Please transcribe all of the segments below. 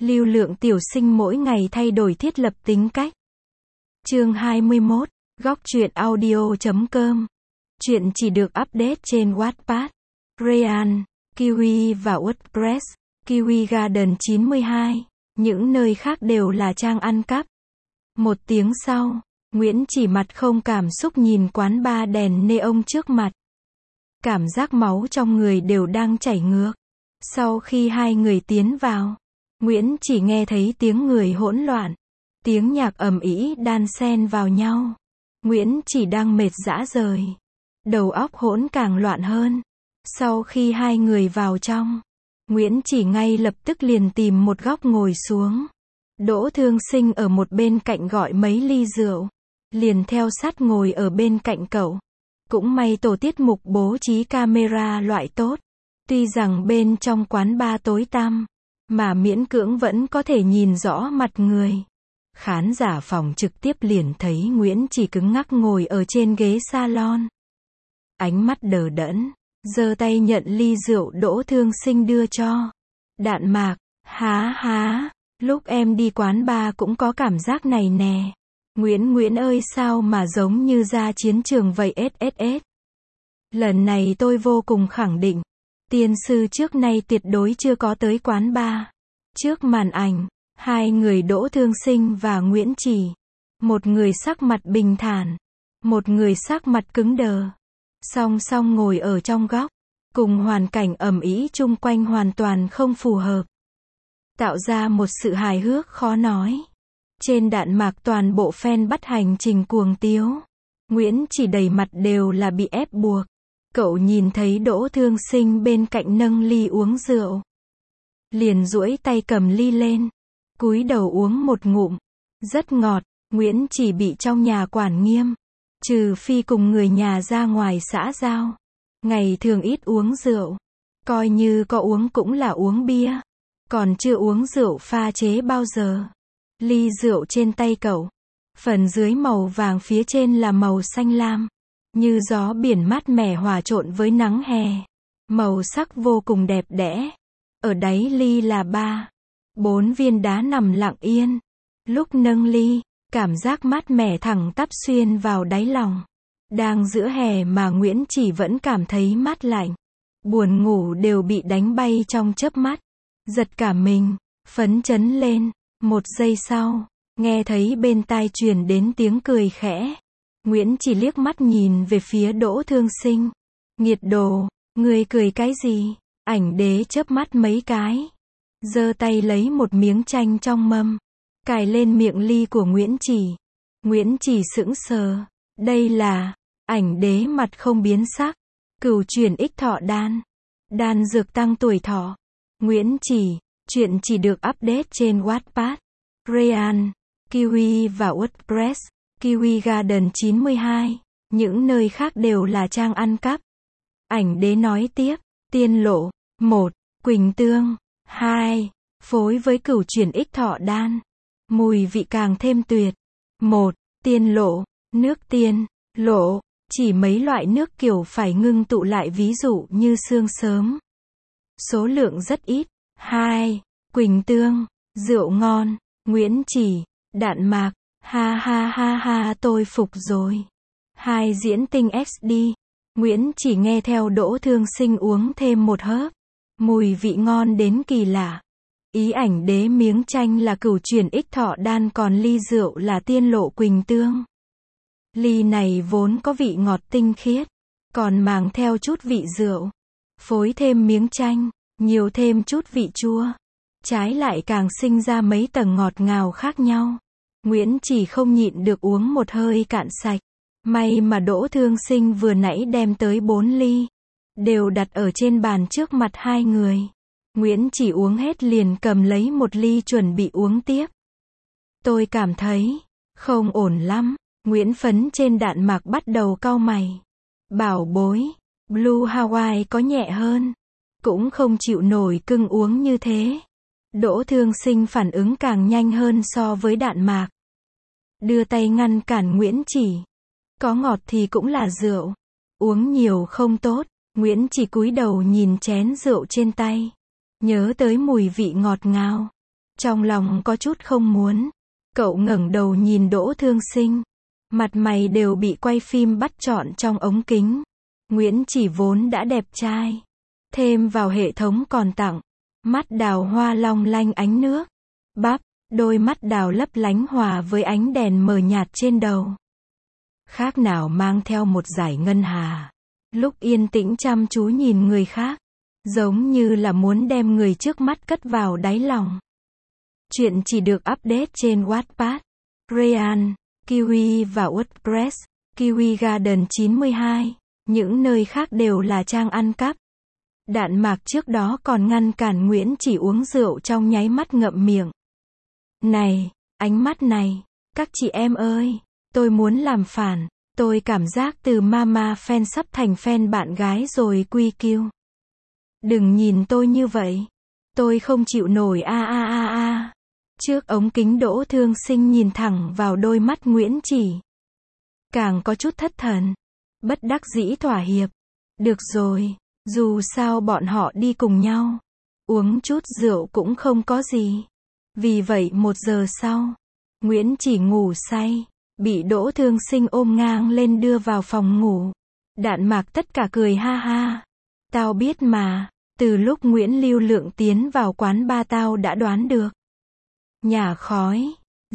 Lưu lượng tiểu sinh mỗi ngày thay đổi thiết lập tính cách. Chương 21, góc truyện audio.com. Chuyện chỉ được update trên Wattpad, Ryan, Kiwi và WordPress, Kiwi Garden 92. Những nơi khác đều là trang ăn cắp. Một tiếng sau, Nguyễn chỉ mặt không cảm xúc nhìn quán bar đèn neon trước mặt. Cảm giác máu trong người đều đang chảy ngược. Sau khi hai người tiến vào, Nguyễn chỉ nghe thấy tiếng người hỗn loạn, tiếng nhạc ầm ĩ đan xen vào nhau. Nguyễn chỉ đang mệt rã rời, đầu óc hỗn càng loạn hơn. Sau khi hai người vào trong, Nguyễn chỉ ngay lập tức liền tìm một góc ngồi xuống. Đỗ Thương Sinh ở một bên cạnh gọi mấy ly rượu, liền theo sát ngồi ở bên cạnh cậu. Cũng may tổ tiết mục bố trí camera loại tốt, tuy rằng bên trong quán bar tối tăm, mà miễn cưỡng vẫn có thể nhìn rõ mặt người. Khán giả phòng trực tiếp liền thấy Nguyễn chỉ cứng ngắc ngồi ở trên ghế salon. Ánh mắt đờ đẫn, giơ tay nhận ly rượu Đỗ Thương Sinh đưa cho. Đạn mạc, há, lúc em đi quán bar cũng có cảm giác này nè. Nguyễn ơi sao mà giống như ra chiến trường vậy SSS. Lần này tôi vô cùng khẳng định, tiên sư trước nay tuyệt đối chưa có tới quán bar. Trước màn ảnh, hai người Đỗ Thương Sinh và Nguyễn Chỉ. Một người sắc mặt bình thản, một người sắc mặt cứng đờ. Song song ngồi ở trong góc, cùng hoàn cảnh ầm ĩ chung quanh hoàn toàn không phù hợp. Tạo ra một sự hài hước khó nói. Trên đạn mạc toàn bộ fan bắt hành trình cuồng tiếu. Nguyễn chỉ đầy mặt đều là bị ép buộc. Cậu nhìn thấy Đỗ Thương Sinh bên cạnh nâng ly uống rượu, liền duỗi tay cầm ly lên, cúi đầu uống một ngụm. Rất ngọt. Nguyễn chỉ bị trong nhà quản nghiêm, trừ phi cùng người nhà ra ngoài xã giao, ngày thường ít uống rượu. Coi như có uống cũng là uống bia, còn chưa uống rượu pha chế bao giờ. Ly rượu trên tay cậu, phần dưới màu vàng phía trên là màu xanh lam, như gió biển mát mẻ hòa trộn với nắng hè. Màu sắc vô cùng đẹp đẽ. Ở đáy ly là 4 viên đá nằm lặng yên. Lúc nâng ly, cảm giác mát mẻ thẳng tắp xuyên vào đáy lòng. Đang giữa hè mà Nguyễn chỉ vẫn cảm thấy mát lạnh. Buồn ngủ đều bị đánh bay trong chớp mắt. Giật cả mình, phấn chấn lên. Một giây sau, nghe thấy bên tai truyền đến tiếng cười khẽ. Nguyễn chỉ liếc mắt nhìn về phía Đỗ Thương Sinh. Nghiệt đồ, ngươi cười cái gì? Ảnh đế chớp mắt mấy cái, giơ tay lấy một miếng chanh trong mâm, cài lên miệng ly của Nguyễn chỉ. Nguyễn chỉ sững sờ. Đây là ảnh đế mặt không biến sắc. Cửu chuyển ích thọ đan. Đan dược tăng tuổi thọ. Nguyễn chỉ. Chuyện chỉ được update trên Wattpad, Ryan, Kiwi và WordPress, Kiwi Garden 92. Những nơi khác đều là trang ăn cắp. Ảnh đế nói tiếp. Tiên lộ. 1. Quỳnh tương. 2. Phối với cửu chuyển ích thọ đan, mùi vị càng thêm tuyệt. 1. Tiên lộ. Nước tiên lộ. Chỉ mấy loại nước kiểu phải ngưng tụ lại, ví dụ như sương sớm. Số lượng rất ít. 2. Quỳnh tương. Rượu ngon. Nguyễn chỉ. Đạn mạc. Ha tôi phục rồi. 2. Diễn tinh XD. Nguyễn chỉ nghe theo Đỗ Thương Sinh uống thêm một hớp. Mùi vị ngon đến kỳ lạ. Ý ảnh đế miếng chanh là cửu chuyển ích thọ đan, còn ly rượu là tiên lộ quỳnh tương. Ly này vốn có vị ngọt tinh khiết, còn mang theo chút vị rượu. Phối thêm miếng chanh, nhiều thêm chút vị chua. Trái lại càng sinh ra mấy tầng ngọt ngào khác nhau. Nguyễn chỉ không nhịn được uống một hơi cạn sạch. May mà Đỗ Thương Sinh vừa nãy đem tới 4 ly, đều đặt ở trên bàn trước mặt hai người. Nguyễn chỉ uống hết liền cầm lấy một ly chuẩn bị uống tiếp. Tôi cảm thấy không ổn lắm. Nguyễn phấn trên đạn mạc bắt đầu cau mày. Bảo bối, Blue Hawaii có nhẹ hơn. Cũng không chịu nổi cưng uống như thế. Đỗ Thương Sinh phản ứng càng nhanh hơn so với đạn mạc. Đưa tay ngăn cản Nguyễn chỉ. Có ngọt thì cũng là rượu. Uống nhiều không tốt. Nguyễn chỉ cúi đầu nhìn chén rượu trên tay. Nhớ tới mùi vị ngọt ngào. Trong lòng có chút không muốn. Cậu ngẩng đầu nhìn Đỗ Thương Sinh. Mặt mày đều bị quay phim bắt trọn trong ống kính. Nguyễn Chỉ vốn đã đẹp trai. Thêm vào hệ thống còn tặng. Mắt đào hoa long lanh ánh nước. Bắp, đôi mắt đào lấp lánh hòa với ánh đèn mờ nhạt trên đầu. Khác nào mang theo một dải ngân hà. Lúc yên tĩnh chăm chú nhìn người khác. Giống như là muốn đem người trước mắt cất vào đáy lòng. Chuyện chỉ được update trên Wattpad, Ryan, Kiwi và WordPress, Kiwi Garden 92. Những nơi khác đều là trang ăn cắp. Đạn mạc trước đó còn ngăn cản Nguyễn Chỉ uống rượu trong nháy mắt ngậm miệng. Này, ánh mắt này, các chị em ơi, tôi muốn làm phản, tôi cảm giác từ mama fan sắp thành fan bạn gái rồi QQ. Đừng nhìn tôi như vậy, tôi không chịu nổi a. Trước ống kính Đỗ Thương Sinh nhìn thẳng vào đôi mắt Nguyễn Chỉ. Càng có chút thất thần, bất đắc dĩ thỏa hiệp. Được rồi, dù sao bọn họ đi cùng nhau, uống chút rượu cũng không có gì. Vì vậy 1 giờ sau, Nguyễn Chỉ ngủ say, bị Đỗ Thương Sinh ôm ngang lên đưa vào phòng ngủ. Đạn mạc tất cả cười ha ha. Tao biết mà, từ lúc Nguyễn Lưu Lượng tiến vào quán ba tao đã đoán được. Nhả khói,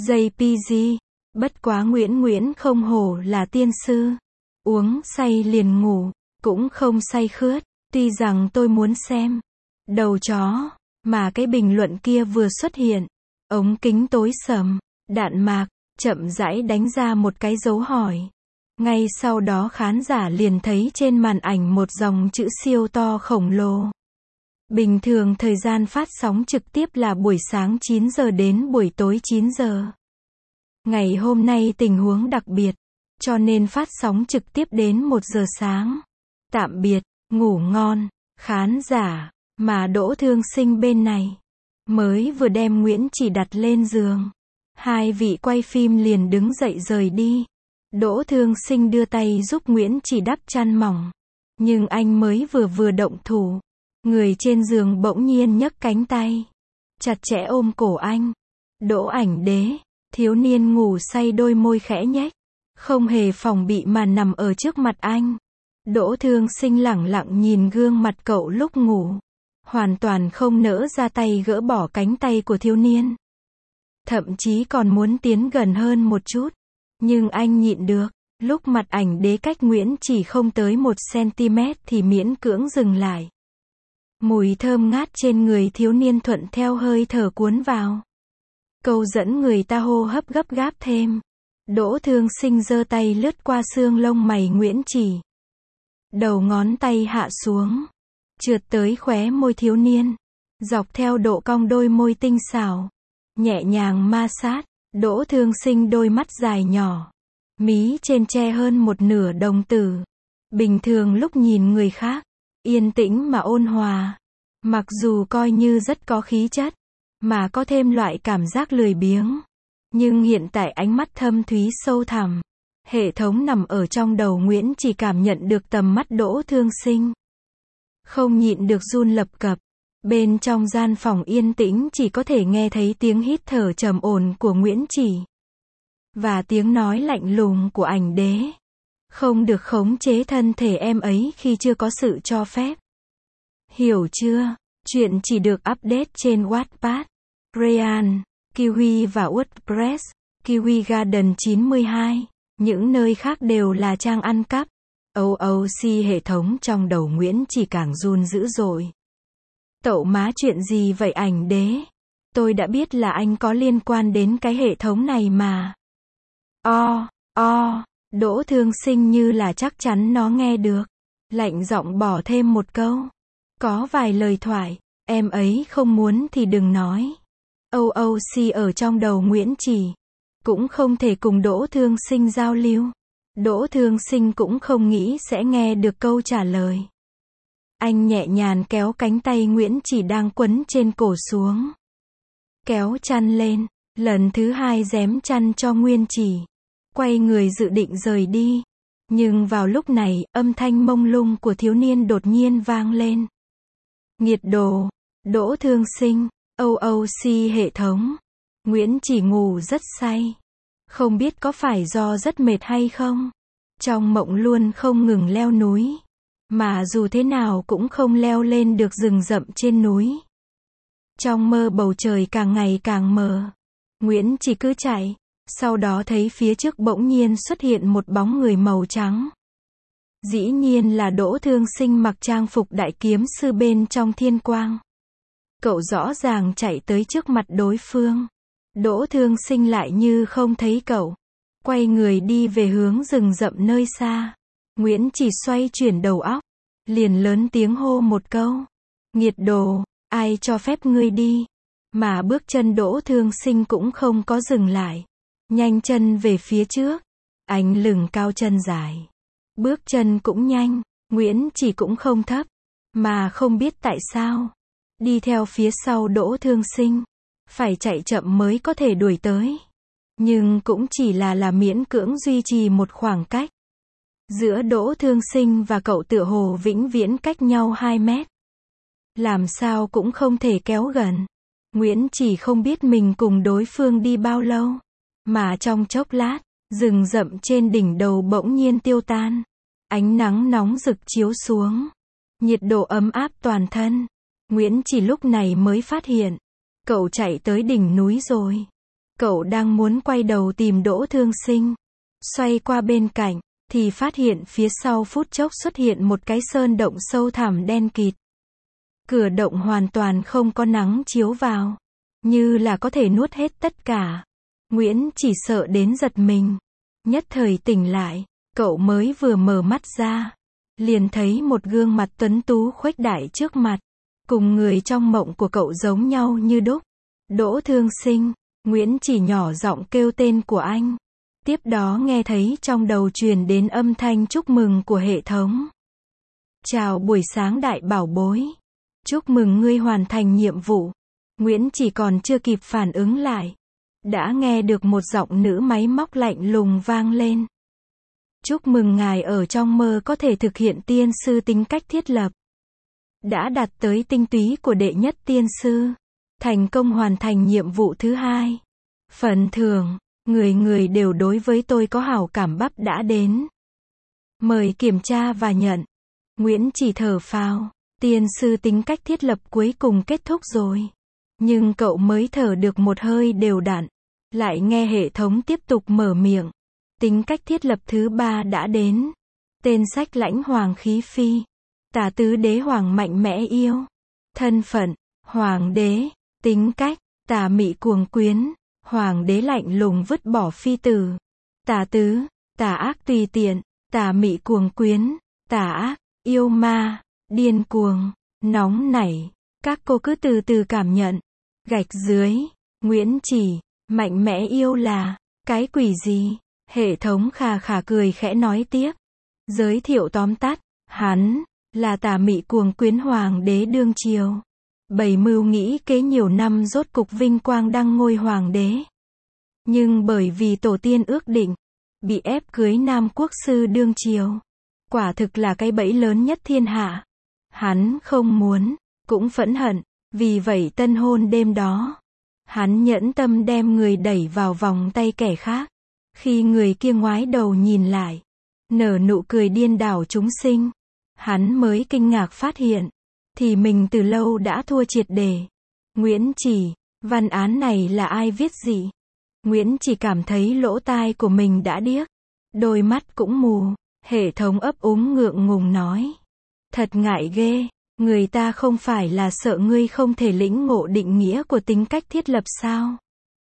JPG, bất quá Nguyễn không hổ là tiên sư. Uống say liền ngủ, cũng không say khướt, tuy rằng tôi muốn xem. Đầu chó, mà cái bình luận kia vừa xuất hiện. Ống kính tối sầm, đạn mạc, chậm rãi đánh ra một cái dấu hỏi. Ngay sau đó khán giả liền thấy trên màn ảnh một dòng chữ siêu to khổng lồ. Bình thường thời gian phát sóng trực tiếp là buổi sáng 9 giờ đến buổi tối 9 giờ. Ngày hôm nay tình huống đặc biệt, cho nên phát sóng trực tiếp đến 1 giờ sáng. Tạm biệt, ngủ ngon, khán giả, mà Đỗ Thương Sinh bên này. Mới vừa đem Nguyễn Chỉ đặt lên giường. Hai vị quay phim liền đứng dậy rời đi. Đỗ Thương Sinh đưa tay giúp Nguyễn Chỉ đắp chăn mỏng. Nhưng anh mới vừa động thủ. Người trên giường bỗng nhiên nhấc cánh tay. Chặt chẽ ôm cổ anh. Đỗ Ảnh Đế, thiếu niên ngủ say đôi môi khẽ nhếch. Không hề phòng bị mà nằm ở trước mặt anh. Đỗ Thương Sinh lẳng lặng nhìn gương mặt cậu lúc ngủ. Hoàn toàn không nỡ ra tay gỡ bỏ cánh tay của thiếu niên. Thậm chí còn muốn tiến gần hơn một chút. Nhưng anh nhịn được. Lúc mặt Ảnh Đế cách Nguyễn Chỉ không tới 1 cm thì miễn cưỡng dừng lại. Mùi thơm ngát trên người thiếu niên thuận theo hơi thở cuốn vào. Câu dẫn người ta hô hấp gấp gáp thêm. Đỗ Thương Sinh giơ tay lướt qua xương lông mày Nguyễn Chỉ. Đầu ngón tay hạ xuống. Trượt tới khóe môi thiếu niên. Dọc theo độ cong đôi môi tinh xảo. Nhẹ nhàng ma sát. Đỗ Thương Sinh đôi mắt dài nhỏ. Mí trên che hơn một nửa đồng tử. Bình thường lúc nhìn người khác. Yên tĩnh mà ôn hòa. Mặc dù coi như rất có khí chất. Mà có thêm loại cảm giác lười biếng. Nhưng hiện tại ánh mắt thâm thúy sâu thẳm. Hệ thống nằm ở trong đầu Nguyễn Chỉ cảm nhận được tầm mắt Đỗ Thương Sinh. Không nhịn được run lập cập. Bên trong gian phòng yên tĩnh chỉ có thể nghe thấy tiếng hít thở trầm ổn của Nguyễn Chỉ. Và tiếng nói lạnh lùng của Ảnh Đế. Không được khống chế thân thể em ấy khi chưa có sự cho phép. Hiểu chưa? Chuyện chỉ được update trên Wattpad, Ryan, Kiwi và WordPress, Kiwi Garden 92. Những nơi khác đều là trang ăn cắp. OOC hệ thống trong đầu Nguyễn Chỉ càng run dữ dội. Tậu má chuyện gì vậy Ảnh Đế? Tôi đã biết là anh có liên quan đến cái hệ thống này mà. Đỗ Thương Sinh như là chắc chắn nó nghe được. Lạnh giọng bỏ thêm một câu. Có vài lời thoại, em ấy không muốn thì đừng nói. OOC ở trong đầu Nguyễn Chỉ. Cũng không thể cùng Đỗ Thương Sinh giao lưu. Đỗ Thương Sinh cũng không nghĩ sẽ nghe được câu trả lời. Anh nhẹ nhàng kéo cánh tay Nguyễn Chỉ đang quấn trên cổ xuống. Kéo chăn lên, lần thứ 2 giém chăn cho Nguyễn Chỉ. Quay người dự định rời đi. Nhưng vào lúc này, âm thanh mông lung của thiếu niên đột nhiên vang lên. Nghiệt đồ, Đỗ Thương Sinh, OOC hệ thống. Nguyễn chỉ ngủ rất say. Không biết có phải do rất mệt hay không? Trong mộng luôn không ngừng leo núi. Mà dù thế nào cũng không leo lên được rừng rậm trên núi. Trong mơ bầu trời càng ngày càng mờ. Nguyễn chỉ cứ chạy. Sau đó thấy phía trước bỗng nhiên xuất hiện một bóng người màu trắng. Dĩ nhiên là Đỗ Thương Sinh mặc trang phục đại kiếm sư bên trong thiên quang. Cậu rõ ràng chạy tới trước mặt đối phương. Đỗ Thương Sinh lại như không thấy cậu. Quay người đi về hướng rừng rậm nơi xa. Nguyễn chỉ xoay chuyển đầu óc. Liền lớn tiếng hô một câu. Nghiệt đồ, ai cho phép ngươi đi? Mà bước chân Đỗ Thương Sinh cũng không có dừng lại. Nhanh chân về phía trước. Anh lừng cao chân dài. Bước chân cũng nhanh. Nguyễn chỉ cũng không thấp. Mà không biết tại sao. Đi theo phía sau Đỗ Thương Sinh. Phải chạy chậm mới có thể đuổi tới. Nhưng cũng chỉ là miễn cưỡng duy trì một khoảng cách. Giữa Đỗ Thương Sinh và cậu tựa hồ vĩnh viễn cách nhau 2 mét. Làm sao cũng không thể kéo gần. Nguyễn chỉ không biết mình cùng đối phương đi bao lâu. Mà trong chốc lát, rừng rậm trên đỉnh đầu bỗng nhiên tiêu tan. Ánh nắng nóng rực chiếu xuống. Nhiệt độ ấm áp toàn thân. Nguyễn chỉ lúc này mới phát hiện. Cậu chạy tới đỉnh núi rồi. Cậu đang muốn quay đầu tìm Đỗ Thương Sinh. Xoay qua bên cạnh, thì phát hiện phía sau phút chốc xuất hiện một cái sơn động sâu thẳm đen kịt. Cửa động hoàn toàn không có nắng chiếu vào. Như là có thể nuốt hết tất cả. Nguyễn chỉ sợ đến giật mình. Nhất thời tỉnh lại, cậu mới vừa mở mắt ra. Liền thấy một gương mặt tuấn tú khuếch đại trước mặt. Cùng người trong mộng của cậu giống nhau như đúc. Đỗ Thương Sinh. Nguyễn chỉ nhỏ giọng kêu tên của anh. Tiếp đó nghe thấy trong đầu truyền đến âm thanh chúc mừng của hệ thống. Chào buổi sáng đại bảo bối. Chúc mừng ngươi hoàn thành nhiệm vụ. Nguyễn chỉ còn chưa kịp phản ứng lại. Đã nghe được một giọng nữ máy móc lạnh lùng vang lên. Chúc mừng ngài ở trong mơ có thể thực hiện tiên sư tính cách thiết lập. Đã đạt tới tinh túy của đệ nhất tiên sư. Thành công hoàn thành nhiệm vụ thứ 2. Phần thưởng, người người đều đối với tôi có hảo cảm bắp đã đến. Mời kiểm tra và nhận. Nguyễn chỉ thở phào. Tiên sư tính cách thiết lập cuối cùng kết thúc rồi. Nhưng cậu mới thở được một hơi đều đặn. Lại nghe hệ thống tiếp tục mở miệng. Tính cách thiết lập thứ 3 đã đến. Tên sách lãnh hoàng khí phi. Tả tứ đế hoàng mạnh mẽ yêu. Thân phận, hoàng đế. Tính cách, tà mị cuồng quyến. Hoàng đế lạnh lùng vứt bỏ phi tử. Tà tứ, tà ác tùy tiện. Tà mị cuồng quyến. Tà ác, yêu ma. Điên cuồng, nóng nảy. Các cô cứ từ từ cảm nhận. Gạch dưới, Nguyễn chỉ, mạnh mẽ yêu là, cái quỷ gì? Hệ thống khà khà cười khẽ nói tiếp. Giới thiệu tóm tắt, hắn, là tà mị cuồng quyến hoàng đế đương triều. Bày mưu nghĩ kế nhiều năm rốt cục vinh quang đăng ngôi hoàng đế. Nhưng bởi vì tổ tiên ước định, bị ép cưới nam quốc sư đương triều. Quả thực là cái bẫy lớn nhất thiên hạ. Hắn không muốn, cũng phẫn hận, vì vậy tân hôn đêm đó. Hắn nhẫn tâm đem người đẩy vào vòng tay kẻ khác. Khi người kia ngoái đầu nhìn lại, nở nụ cười điên đảo chúng sinh. Hắn mới kinh ngạc phát hiện, thì mình từ lâu đã thua triệt để. Nguyễn chỉ, văn án này là ai viết gì? Nguyễn chỉ cảm thấy lỗ tai của mình đã điếc. Đôi mắt cũng mù. Hệ thống ấp úng ngượng ngùng nói. Thật ngại ghê, người ta không phải là sợ ngươi không thể lĩnh ngộ định nghĩa của tính cách thiết lập sao?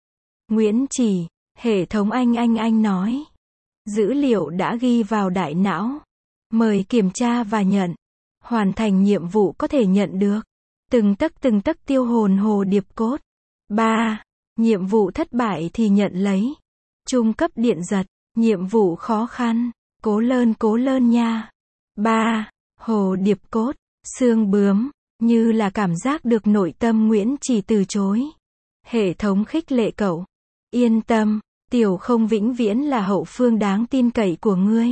Nguyễn chỉ, hệ thống anh nói. Dữ liệu đã ghi vào đại não. Mời kiểm tra và nhận. Hoàn thành nhiệm vụ có thể nhận được. Từng tấc tiêu hồn hồ điệp cốt. 3. Nhiệm vụ thất bại thì nhận lấy. Trung cấp điện giật. Nhiệm vụ khó khăn. Cố lơn nha. 3. Hồ điệp cốt. Xương bướm. Như là cảm giác được nội tâm Nguyễn chỉ từ chối. Hệ thống khích lệ cậu. Yên tâm, tiểu không vĩnh viễn là hậu phương đáng tin cậy của ngươi.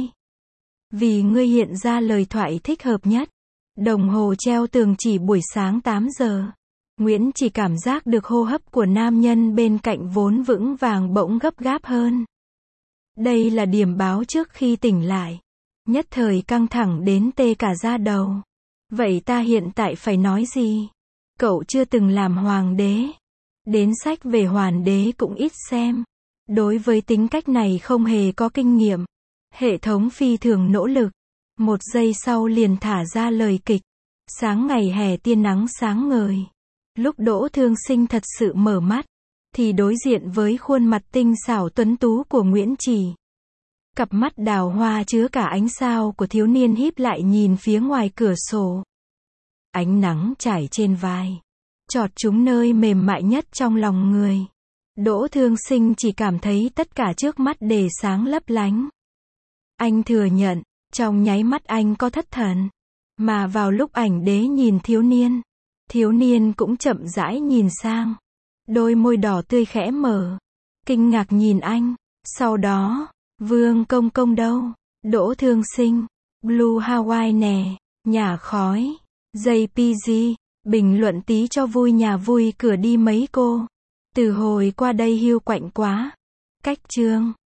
Vì ngươi hiện ra lời thoại thích hợp nhất. Đồng hồ treo tường chỉ buổi sáng 8 giờ. Nguyễn chỉ cảm giác được hô hấp của nam nhân bên cạnh vốn vững vàng bỗng gấp gáp hơn. Đây là điểm báo trước khi tỉnh lại. Nhất thời căng thẳng đến tê cả da đầu. Vậy ta hiện tại phải nói gì? Cậu chưa từng làm hoàng đế. Đến sách về hoàng đế cũng ít xem. Đối với tính cách này không hề có kinh nghiệm. Hệ thống phi thường nỗ lực. Một giây sau liền thả ra lời kịch. Sáng ngày hè tia nắng sáng ngời. Lúc Đỗ Thương Sinh thật sự mở mắt, thì đối diện với khuôn mặt tinh xảo tuấn tú của Nguyễn Chỉ. Cặp mắt đào hoa chứa cả ánh sao của thiếu niên híp lại nhìn phía ngoài cửa sổ. Ánh nắng trải trên vai, chọt trúng nơi mềm mại nhất trong lòng người. Đỗ Thương Sinh chỉ cảm thấy tất cả trước mắt đều sáng lấp lánh. Anh thừa nhận, trong nháy mắt anh có thất thần. Mà vào lúc ảnh đế nhìn thiếu niên cũng chậm rãi nhìn sang. Đôi môi đỏ tươi khẽ mở. Kinh ngạc nhìn anh. Sau đó, Vương Công Công đâu? Đỗ Thương Sinh. Blue Hawaii nè. Nhả khói. JPG. Bình luận tí cho vui nhà vui cửa đi mấy cô. Từ hồi qua đây hiu quạnh quá. Cách chương.